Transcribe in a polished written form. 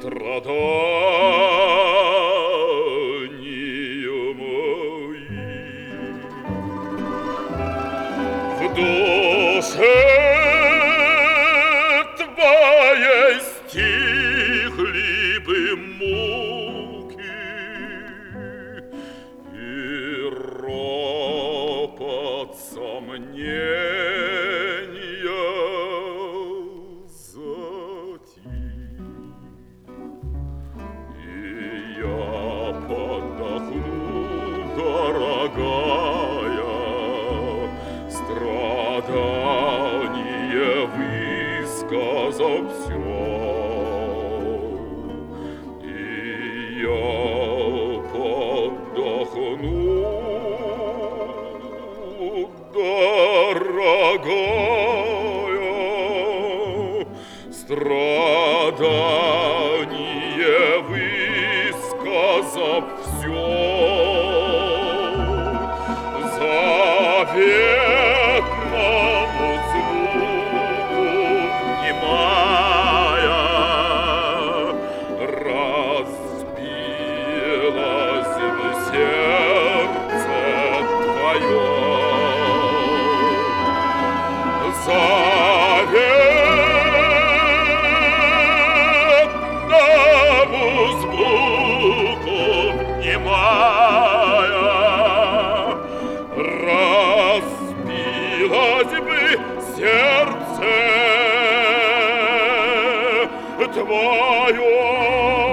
страдания мои. В душе твоей стихли бы муки, и ропот сомнения затих, и я подохну, дорогая, страдание высказав все, и я подохну, дорогая, страдание высказав все, заветному звуку внимая, разбилось в сердце твое. Заветному звуку внимая, разбилось бы сердце твое.